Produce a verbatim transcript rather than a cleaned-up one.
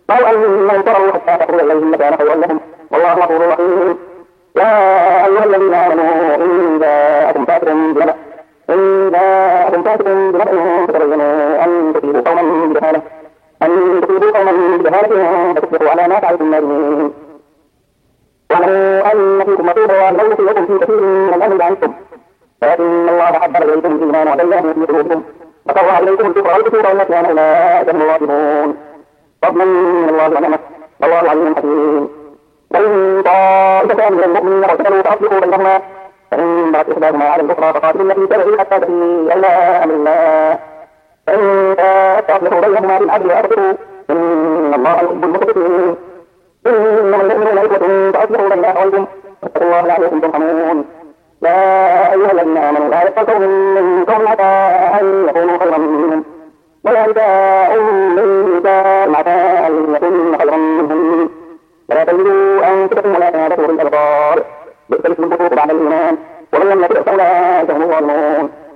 لو أنهم صبروا حتى تخرج إليهم لكان خيرا لهم والله غفور رحيم. يا أيها الذين آمنوا إن جاءكم فاسق بنبأ إن جاءكم فاسق بنبأ فتبينوا أن تصيبوا قوما بجهالة أن تصيبوا قوما بجهالة فتصبحوا على ما فعلتم نادمين. واعلموا أن فيكم رسولا لو يطيعكم في كثير من الأمر لعنتم ولكن الله حبب إليكم الإيمان وزينه في قلوبكم وكره إليكم الكفر والفسوق والعصيان أولئك هم الراشدون. فضلا من الله ونعمة والله عليم حكيم. وإن طائفتان من المؤمنين اقتتلوا فأصلحوا بينهما فإن بغت إحداهما على الأخرى فقاتلوا التي تبغي حتى تفيء إلى أمر الله فإن فأصلحوا بينهما بالعدل وأقسطوا إن الله يحب المقسطين. إنما المؤمنون إخوة فأصلحوا بين أخويكم واتقوا الله لعلكم ترحمون. يا أيها الذين آمنوا لا يسخر قوم من قوم عسى أن يكونوا خيرا منهم ولا نساء من نساء عسى أن يكون خيرا منهم ولا تجدوا أنفسكم ولا تنادوا بالأبصار بئس الاسم الفسوق بعد الإيمان ومن لم يتق فأولئك هم الظالمون.